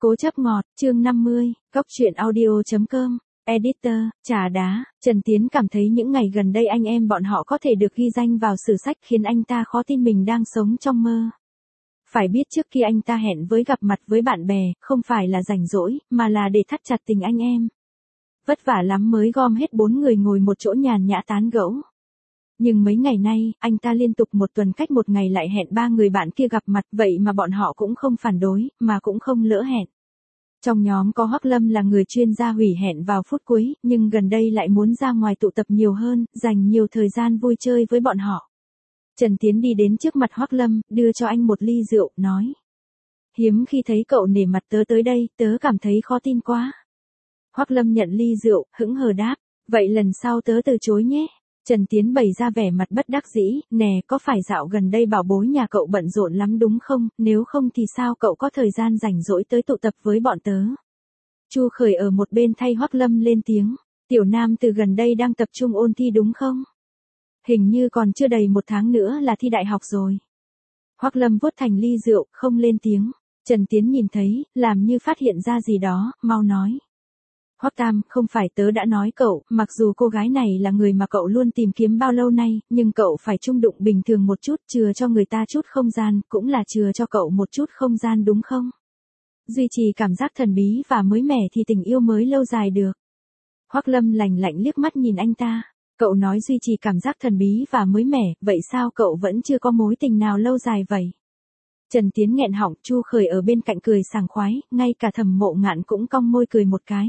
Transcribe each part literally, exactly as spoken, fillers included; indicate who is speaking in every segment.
Speaker 1: Cố chấp ngọt, chương năm mươi, Cóc truyện audio chấm com, Editor, trà đá. Trần Tiến cảm thấy những ngày gần đây anh em bọn họ có thể được ghi danh vào sử sách khiến anh ta khó tin mình đang sống trong mơ. Phải biết trước khi anh ta hẹn với gặp mặt với bạn bè, không phải là rảnh rỗi, mà là để thắt chặt tình anh em. Vất vả lắm mới gom hết bốn người ngồi một chỗ nhàn nhã tán gẫu. Nhưng mấy ngày nay, anh ta liên tục một tuần cách một ngày lại hẹn ba người bạn kia gặp mặt, vậy mà bọn họ cũng không phản đối, mà cũng không lỡ hẹn. Trong nhóm có Hoắc Lâm là người chuyên gia hủy hẹn vào phút cuối, nhưng gần đây lại muốn ra ngoài tụ tập nhiều hơn, dành nhiều thời gian vui chơi với bọn họ. Trần Tiến đi đến trước mặt Hoắc Lâm, đưa cho anh một ly rượu, nói. Hiếm khi thấy cậu nể mặt tớ tới đây, tớ cảm thấy khó tin quá. Hoắc Lâm nhận ly rượu, hững hờ đáp, vậy lần sau tớ từ chối nhé. Trần Tiến bày ra vẻ mặt bất đắc dĩ, nè, có phải dạo gần đây bảo bối nhà cậu bận rộn lắm đúng không, nếu không thì sao cậu có thời gian rảnh rỗi tới tụ tập với bọn tớ. Chu Khởi ở một bên thay Hoắc Lâm lên tiếng, tiểu nam từ gần đây đang tập trung ôn thi đúng không? Hình như còn chưa đầy một tháng nữa là thi đại học rồi. Hoắc Lâm vuốt thành ly rượu, không lên tiếng. Trần Tiến nhìn thấy, làm như phát hiện ra gì đó, mau nói. Hoắc Tam, không phải tớ đã nói cậu, mặc dù cô gái này là người mà cậu luôn tìm kiếm bao lâu nay, nhưng cậu phải trung đụng bình thường một chút, chừa cho người ta chút không gian, cũng là chừa cho cậu một chút không gian đúng không? Duy trì cảm giác thần bí và mới mẻ thì tình yêu mới lâu dài được. Hoắc Lâm lạnh lạnh liếc mắt nhìn anh ta, cậu nói duy trì cảm giác thần bí và mới mẻ, vậy sao cậu vẫn chưa có mối tình nào lâu dài vậy? Trần Tiến nghẹn họng, Chu Khởi ở bên cạnh cười sảng khoái, ngay cả Thẩm Mộ Ngạn cũng cong môi cười một cái.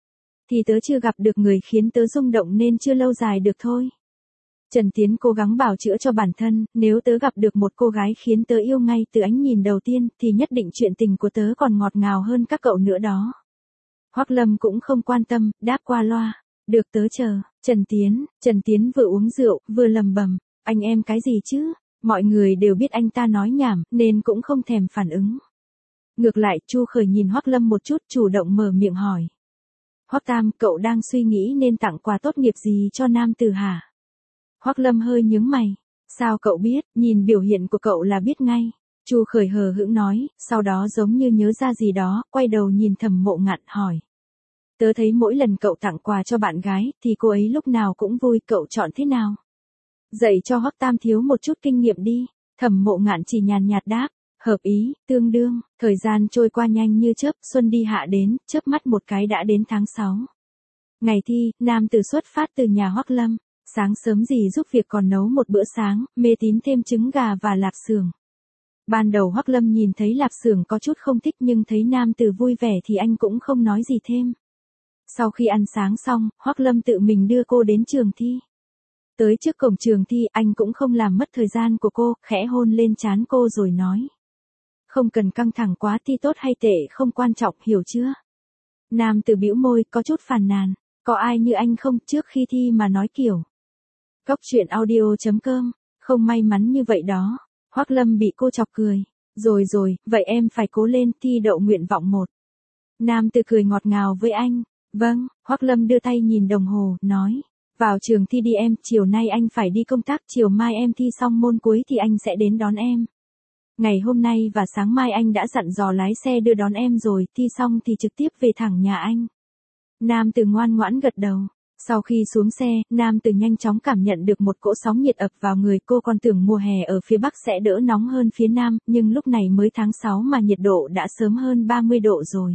Speaker 1: Thì tớ chưa gặp được người khiến tớ rung động nên chưa lâu dài được thôi. Trần Tiến cố gắng bào chữa cho bản thân, nếu tớ gặp được một cô gái khiến tớ yêu ngay từ ánh nhìn đầu tiên, thì nhất định chuyện tình của tớ còn ngọt ngào hơn các cậu nữa đó. Hoắc Lâm cũng không quan tâm, đáp qua loa, được tớ chờ. Trần Tiến, Trần Tiến vừa uống rượu, vừa lầm bầm, anh em cái gì chứ? Mọi người đều biết anh ta nói nhảm, nên cũng không thèm phản ứng. Ngược lại, Chu Khởi nhìn Hoắc Lâm một chút, chủ động mở miệng hỏi. Hoắc Tam, cậu đang suy nghĩ nên tặng quà tốt nghiệp gì cho nam tử hả? Hoắc Lâm hơi nhướng mày. Sao cậu biết, nhìn biểu hiện của cậu là biết ngay. Chu Khởi hờ hững nói, sau đó giống như nhớ ra gì đó, quay đầu nhìn Thẩm Mộ Ngạn hỏi. Tớ thấy mỗi lần cậu tặng quà cho bạn gái, thì cô ấy lúc nào cũng vui, cậu chọn thế nào? Dạy cho Hoắc Tam thiếu một chút kinh nghiệm đi. Thẩm Mộ Ngạn chỉ nhàn nhạt đáp. Hợp ý, tương đương, thời gian trôi qua nhanh như chớp, xuân đi hạ đến, chớp mắt một cái đã đến tháng sáu. Ngày thi, nam tử xuất phát từ nhà Hoắc Lâm, sáng sớm gì giúp việc còn nấu một bữa sáng, mê tín thêm trứng gà và lạp xưởng. Ban đầu Hoắc Lâm nhìn thấy lạp xưởng có chút không thích nhưng thấy nam tử vui vẻ thì anh cũng không nói gì thêm. Sau khi ăn sáng xong, Hoắc Lâm tự mình đưa cô đến trường thi. Tới trước cổng trường thi anh cũng không làm mất thời gian của cô, khẽ hôn lên trán cô rồi nói. Không cần căng thẳng quá, thi tốt hay tệ không quan trọng, hiểu chưa? Nam tử bĩu môi, có chút phàn nàn. Có ai như anh không, trước khi thi mà nói kiểu. Cóc truyện audio chấm com, không may mắn như vậy đó. Hoắc Lâm bị cô chọc cười. Rồi rồi, vậy em phải cố lên, thi đậu nguyện vọng một. Nam tử cười ngọt ngào với anh. Vâng, Hoắc Lâm đưa tay nhìn đồng hồ, nói. Vào trường thi đi em, chiều nay anh phải đi công tác, chiều mai em thi xong môn cuối thì anh sẽ đến đón em. Ngày hôm nay và sáng mai anh đã dặn dò lái xe đưa đón em rồi, thi xong thì trực tiếp về thẳng nhà anh. Nam tử ngoan ngoãn gật đầu. Sau khi xuống xe, nam tử nhanh chóng cảm nhận được một cỗ sóng nhiệt ập vào người, cô còn tưởng mùa hè ở phía Bắc sẽ đỡ nóng hơn phía Nam, nhưng lúc này mới tháng sáu mà nhiệt độ đã sớm hơn ba mươi độ rồi.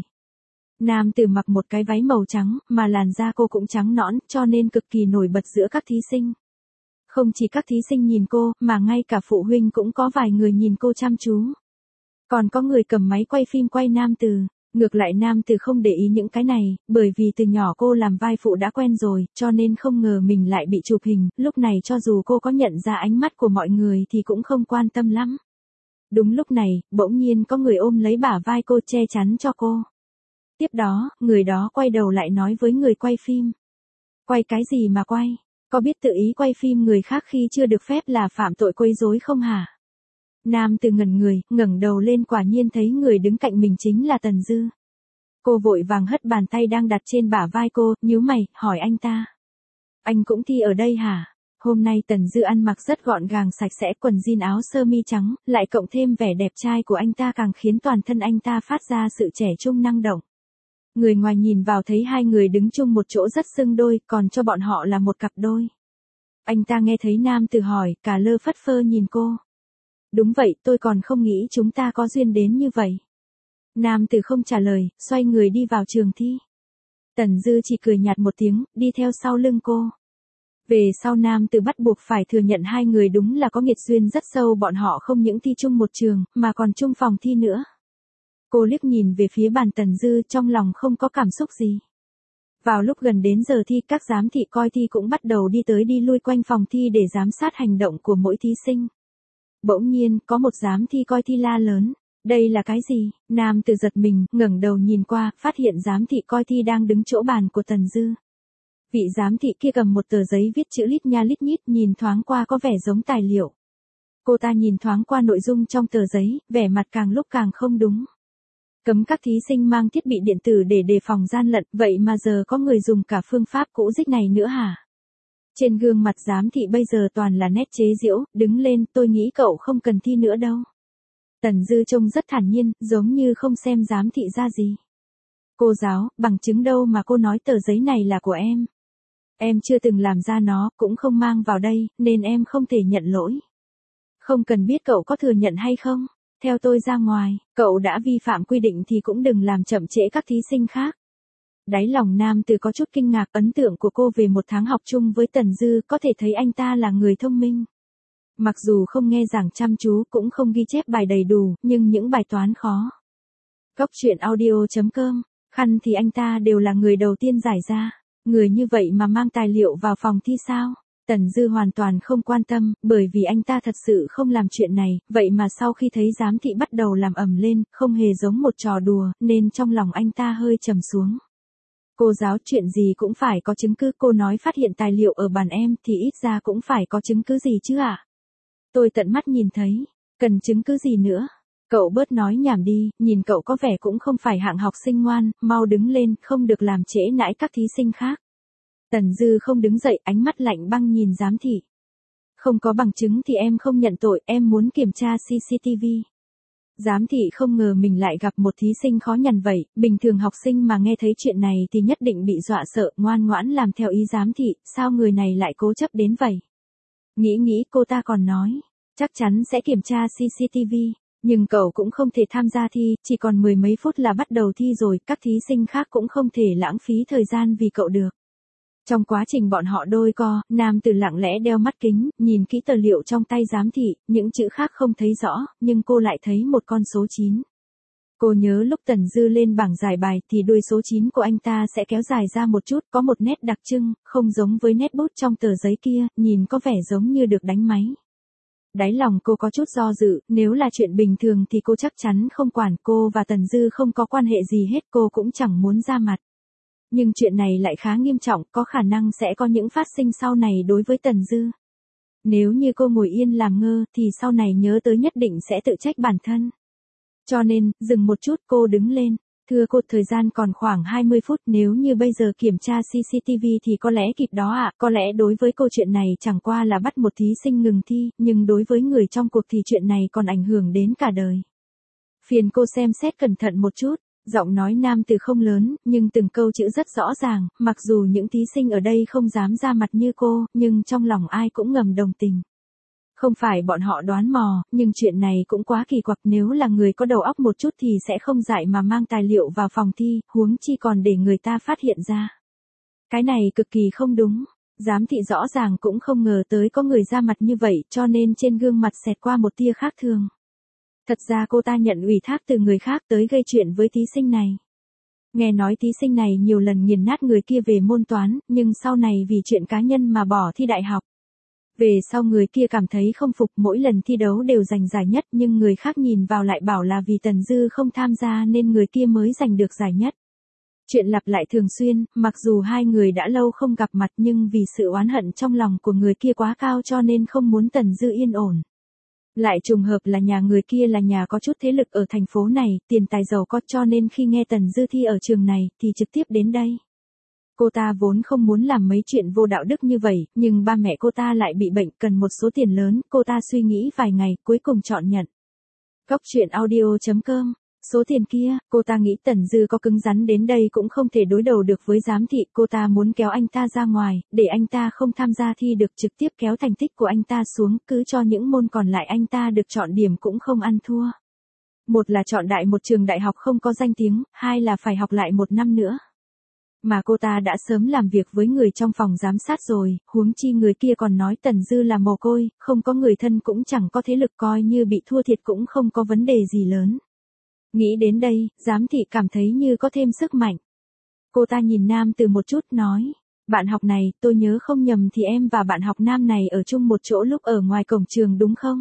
Speaker 1: Nam tử mặc một cái váy màu trắng, mà làn da cô cũng trắng nõn, cho nên cực kỳ nổi bật giữa các thí sinh. Không chỉ các thí sinh nhìn cô, mà ngay cả phụ huynh cũng có vài người nhìn cô chăm chú. Còn có người cầm máy quay phim quay nam tử. Ngược lại nam tử không để ý những cái này, bởi vì từ nhỏ cô làm vai phụ đã quen rồi, cho nên không ngờ mình lại bị chụp hình, lúc này cho dù cô có nhận ra ánh mắt của mọi người thì cũng không quan tâm lắm. Đúng lúc này, bỗng nhiên có người ôm lấy bả vai cô che chắn cho cô. Tiếp đó, người đó quay đầu lại nói với người quay phim. Quay cái gì mà quay? Có biết tự ý quay phim người khác khi chưa được phép là phạm tội quấy rối không hả? Nam tử ngẩn người, ngẩng đầu lên quả nhiên thấy người đứng cạnh mình chính là Tần Dư. Cô vội vàng hất bàn tay đang đặt trên bả vai cô, nhíu mày, hỏi anh ta. Anh cũng thi ở đây hả? Hôm nay Tần Dư ăn mặc rất gọn gàng sạch sẽ, quần jean áo sơ mi trắng, lại cộng thêm vẻ đẹp trai của anh ta càng khiến toàn thân anh ta phát ra sự trẻ trung năng động. Người ngoài nhìn vào thấy hai người đứng chung một chỗ rất xứng đôi, còn cho bọn họ là một cặp đôi. Anh ta nghe thấy nam tử hỏi, cả lơ phất phơ nhìn cô. Đúng vậy, tôi còn không nghĩ chúng ta có duyên đến như vậy. Nam tử không trả lời, xoay người đi vào trường thi. Tần Dư chỉ cười nhạt một tiếng, đi theo sau lưng cô. Về sau nam tử bắt buộc phải thừa nhận hai người đúng là có nghiệt duyên rất sâu, bọn họ không những thi chung một trường, mà còn chung phòng thi nữa. Cô liếc nhìn về phía bàn Tần Dư, trong lòng không có cảm xúc gì. Vào lúc gần đến giờ thi, các giám thị coi thi cũng bắt đầu đi tới đi lui quanh phòng thi để giám sát hành động của mỗi thí sinh. Bỗng nhiên, có một giám thi coi thi la lớn. Đây là cái gì? Nam tử giật mình, ngẩng đầu nhìn qua, phát hiện giám thị coi thi đang đứng chỗ bàn của Tần Dư. Vị giám thị kia cầm một tờ giấy viết chữ lít nha lít nhít, nhìn thoáng qua có vẻ giống tài liệu. Cô ta nhìn thoáng qua nội dung trong tờ giấy, vẻ mặt càng lúc càng không đúng. Cấm các thí sinh mang thiết bị điện tử để đề phòng gian lận, vậy mà giờ có người dùng cả phương pháp cũ rích này nữa hả? Trên gương mặt giám thị bây giờ toàn là nét chế giễu, đứng lên, tôi nghĩ cậu không cần thi nữa đâu. Tần Dư trông rất thản nhiên, giống như không xem giám thị ra gì. Cô giáo, bằng chứng đâu mà cô nói tờ giấy này là của em? Em chưa từng làm ra nó, cũng không mang vào đây, nên em không thể nhận lỗi. Không cần biết cậu có thừa nhận hay không. Theo tôi ra ngoài, cậu đã vi phạm quy định thì cũng đừng làm chậm trễ các thí sinh khác. Đáy lòng nam tử có chút kinh ngạc, ấn tượng của cô về một tháng học chung với Tần Dư, có thể thấy anh ta là người thông minh. Mặc dù không nghe giảng chăm chú, cũng không ghi chép bài đầy đủ, nhưng những bài toán khó. Góc truyện audio chấm com, khăn thì anh ta đều là người đầu tiên giải ra. Người như vậy mà mang tài liệu vào phòng thi sao? Tần Dư hoàn toàn không quan tâm, bởi vì anh ta thật sự không làm chuyện này, vậy mà sau khi thấy giám thị bắt đầu làm ầm lên, không hề giống một trò đùa, nên trong lòng anh ta hơi trầm xuống. Cô giáo, chuyện gì cũng phải có chứng cứ, cô nói phát hiện tài liệu ở bàn em thì ít ra cũng phải có chứng cứ gì chứ ạ? À? Tôi tận mắt nhìn thấy, cần chứng cứ gì nữa? Cậu bớt nói nhảm đi, nhìn cậu có vẻ cũng không phải hạng học sinh ngoan, mau đứng lên, không được làm trễ nải các thí sinh khác. Tần Dư không đứng dậy, ánh mắt lạnh băng nhìn giám thị. Không có bằng chứng thì em không nhận tội, em muốn kiểm tra xê xê tê vê. Giám thị không ngờ mình lại gặp một thí sinh khó nhằn vậy, bình thường học sinh mà nghe thấy chuyện này thì nhất định bị dọa sợ, ngoan ngoãn làm theo ý giám thị, sao người này lại cố chấp đến vậy? Nghĩ nghĩ cô ta còn nói, chắc chắn sẽ kiểm tra xê xê tê vê, nhưng cậu cũng không thể tham gia thi, chỉ còn mười mấy phút là bắt đầu thi rồi, các thí sinh khác cũng không thể lãng phí thời gian vì cậu được. Trong quá trình bọn họ đôi co, nam tử lặng lẽ đeo mắt kính, nhìn kỹ tờ liệu trong tay giám thị, những chữ khác không thấy rõ, nhưng cô lại thấy một con số chín. Cô nhớ lúc Tần Dư lên bảng giải bài thì đuôi số chín của anh ta sẽ kéo dài ra một chút, có một nét đặc trưng, không giống với nét bút trong tờ giấy kia, nhìn có vẻ giống như được đánh máy. Đáy lòng cô có chút do dự, nếu là chuyện bình thường thì cô chắc chắn không quản, cô và Tần Dư không có quan hệ gì hết, cô cũng chẳng muốn ra mặt. Nhưng chuyện này lại khá nghiêm trọng, có khả năng sẽ có những phát sinh sau này đối với Tần Dư. Nếu như cô ngồi yên làm ngơ thì sau này nhớ tới nhất định sẽ tự trách bản thân. Cho nên, dừng một chút, cô đứng lên. Thưa cô, thời gian còn khoảng hai mươi phút, nếu như bây giờ kiểm tra xê xê tê vê thì có lẽ kịp đó ạ. À? Có lẽ đối với câu chuyện này chẳng qua là bắt một thí sinh ngừng thi, nhưng đối với người trong cuộc thì chuyện này còn ảnh hưởng đến cả đời. Phiền cô xem xét cẩn thận một chút. Giọng nói nam từ không lớn, nhưng từng câu chữ rất rõ ràng, mặc dù những thí sinh ở đây không dám ra mặt như cô, nhưng trong lòng ai cũng ngầm đồng tình. Không phải bọn họ đoán mò, nhưng chuyện này cũng quá kỳ quặc, nếu là người có đầu óc một chút thì sẽ không dại mà mang tài liệu vào phòng thi, huống chi còn để người ta phát hiện ra. Cái này cực kỳ không đúng. Giám thị rõ ràng cũng không ngờ tới có người ra mặt như vậy, cho nên trên gương mặt xẹt qua một tia khác thường. Thật ra cô ta nhận ủy thác từ người khác tới gây chuyện với thí sinh này. Nghe nói thí sinh này nhiều lần nghiền nát người kia về môn toán, nhưng sau này vì chuyện cá nhân mà bỏ thi đại học. Về sau người kia cảm thấy không phục, mỗi lần thi đấu đều giành giải nhất, nhưng người khác nhìn vào lại bảo là vì Tần Dư không tham gia nên người kia mới giành được giải nhất. Chuyện lặp lại thường xuyên, mặc dù hai người đã lâu không gặp mặt nhưng vì sự oán hận trong lòng của người kia quá cao cho nên không muốn Tần Dư yên ổn. Lại trùng hợp là nhà người kia là nhà có chút thế lực ở thành phố này, tiền tài giàu có, cho nên khi nghe Tần Dư thi ở trường này thì trực tiếp đến đây. Cô ta vốn không muốn làm mấy chuyện vô đạo đức như vậy, nhưng ba mẹ cô ta lại bị bệnh cần một số tiền lớn, cô ta suy nghĩ vài ngày, cuối cùng chọn nhận. Góc truyện audio chấm com. Số tiền kia, cô ta nghĩ Tần Dư có cứng rắn đến đây cũng không thể đối đầu được với giám thị, cô ta muốn kéo anh ta ra ngoài, để anh ta không tham gia thi được, trực tiếp kéo thành tích của anh ta xuống, cứ cho những môn còn lại anh ta được chọn điểm cũng không ăn thua. Một là chọn đại một trường đại học không có danh tiếng, hai là phải học lại một năm nữa. Mà cô ta đã sớm làm việc với người trong phòng giám sát rồi, huống chi người kia còn nói Tần Dư là mồ côi, không có người thân cũng chẳng có thế lực, coi như bị thua thiệt cũng không có vấn đề gì lớn. Nghĩ đến đây, giám thị cảm thấy như có thêm sức mạnh. Cô ta nhìn nam từ một chút nói, bạn học này, tôi nhớ không nhầm thì em và bạn học nam này ở chung một chỗ lúc ở ngoài cổng trường đúng không?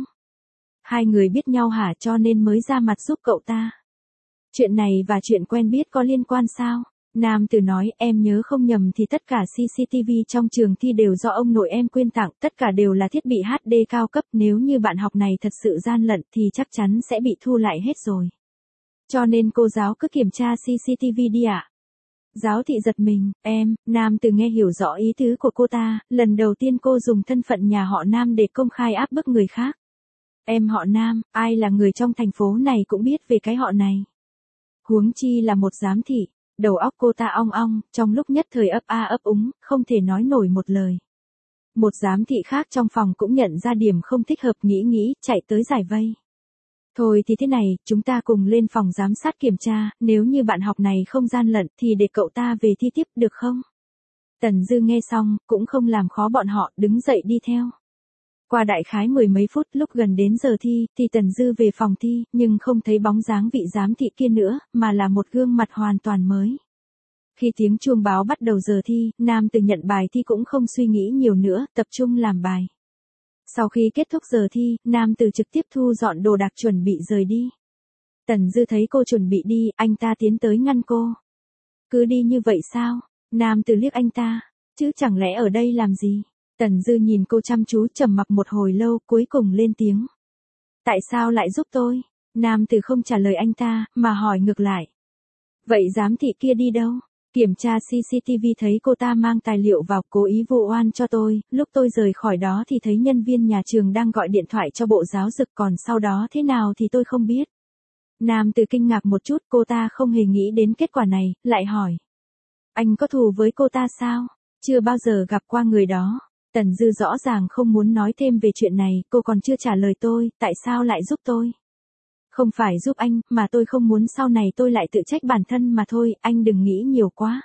Speaker 1: Hai người biết nhau hả, cho nên mới ra mặt giúp cậu ta. Chuyện này và chuyện quen biết có liên quan sao? Nam từ nói, em nhớ không nhầm thì tất cả xê xê tê vê trong trường thi đều do ông nội em quyên tặng, tất cả đều là thiết bị hát đê cao cấp, nếu như bạn học này thật sự gian lận thì chắc chắn sẽ bị thu lại hết rồi. Cho nên cô giáo cứ kiểm tra xê xê tê vê đi ạ. Giáo thị giật mình, em, Nam từ nghe hiểu rõ ý tứ của cô ta, lần đầu tiên cô dùng thân phận nhà họ Nam để công khai áp bức người khác. Em họ Nam, ai là người trong thành phố này cũng biết về cái họ này. Huống chi là một giám thị. Đầu óc cô ta ong ong, trong lúc nhất thời ấp a ấp úng, không thể nói nổi một lời. Một giám thị khác trong phòng cũng nhận ra điểm không thích hợp, nghĩ nghĩ, chạy tới giải vây. Thôi thì thế này, chúng ta cùng lên phòng giám sát kiểm tra, nếu như bạn học này không gian lận thì để cậu ta về thi tiếp được không? Tần Dư nghe xong, cũng không làm khó bọn họ, đứng dậy đi theo. Qua đại khái mười mấy phút, lúc gần đến giờ thi, thì Tần Dư về phòng thi, nhưng không thấy bóng dáng vị giám thị kia nữa, mà là một gương mặt hoàn toàn mới. Khi tiếng chuông báo bắt đầu giờ thi, Nam từ nhận bài thi cũng không suy nghĩ nhiều nữa, tập trung làm bài. Sau khi kết thúc giờ thi, Nam từ trực tiếp thu dọn đồ đạc chuẩn bị rời đi. Tần Dư thấy cô chuẩn bị đi, anh ta tiến tới ngăn cô. Cứ đi như vậy sao? Nam từ liếc anh ta, chứ chẳng lẽ ở đây làm gì? Tần Dư nhìn cô chăm chú, trầm mặc một hồi lâu, cuối cùng lên tiếng. Tại sao lại giúp tôi? Nam từ không trả lời anh ta, mà hỏi ngược lại. Vậy giám thị kia đi đâu? Kiểm tra xê xê tê vê thấy cô ta mang tài liệu vào, cố ý vu oan cho tôi, lúc tôi rời khỏi đó thì thấy nhân viên nhà trường đang gọi điện thoại cho Bộ Giáo dục, còn sau đó thế nào thì tôi không biết. Nam từ kinh ngạc một chút, cô ta không hề nghĩ đến kết quả này, lại hỏi. Anh có thù với cô ta sao? Chưa bao giờ gặp qua người đó. Tần Dư rõ ràng không muốn nói thêm về chuyện này, cô còn chưa trả lời tôi, tại sao lại giúp tôi? Không phải giúp anh, mà tôi không muốn sau này tôi lại tự trách bản thân mà thôi, anh đừng nghĩ nhiều quá.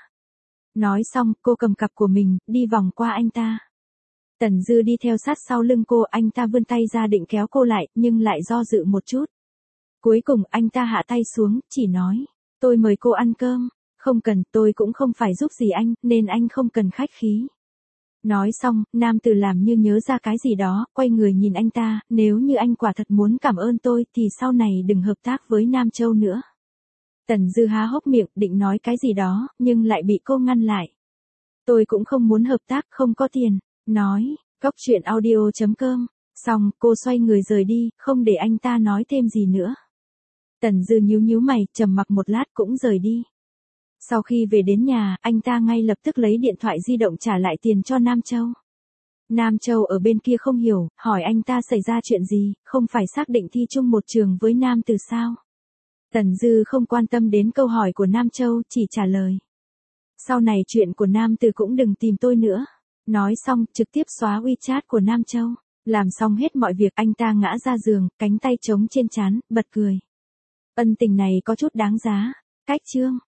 Speaker 1: Nói xong, cô cầm cặp của mình, đi vòng qua anh ta. Tần Dư đi theo sát sau lưng cô, anh ta vươn tay ra định kéo cô lại, nhưng lại do dự một chút. Cuối cùng anh ta hạ tay xuống, chỉ nói, tôi mời cô ăn cơm, không cần, tôi cũng không phải giúp gì anh, nên anh không cần khách khí. Nói xong, nam tử làm như nhớ ra cái gì đó, quay người nhìn anh ta, nếu như anh quả thật muốn cảm ơn tôi thì sau này đừng hợp tác với Nam Châu nữa. Tần Dư há hốc miệng định nói cái gì đó, nhưng lại bị cô ngăn lại. Tôi cũng không muốn hợp tác, không có tiền, nói, góc truyện audio chấm com. Xong, cô xoay người rời đi, không để anh ta nói thêm gì nữa. Tần Dư nhíu nhíu mày, trầm mặc một lát cũng rời đi. Sau khi về đến nhà, anh ta ngay lập tức lấy điện thoại di động trả lại tiền cho Nam Châu. Nam Châu ở bên kia không hiểu, hỏi anh ta xảy ra chuyện gì, không phải xác định thi chung một trường với Nam Từ sao? Tần Dư không quan tâm đến câu hỏi của Nam Châu, chỉ trả lời. Sau này chuyện của Nam Từ cũng đừng tìm tôi nữa. Nói xong, trực tiếp xóa WeChat của Nam Châu. Làm xong hết mọi việc, anh ta ngã ra giường, cánh tay trống trên trán, bật cười. Ân tình này có chút đáng giá. Cách chương.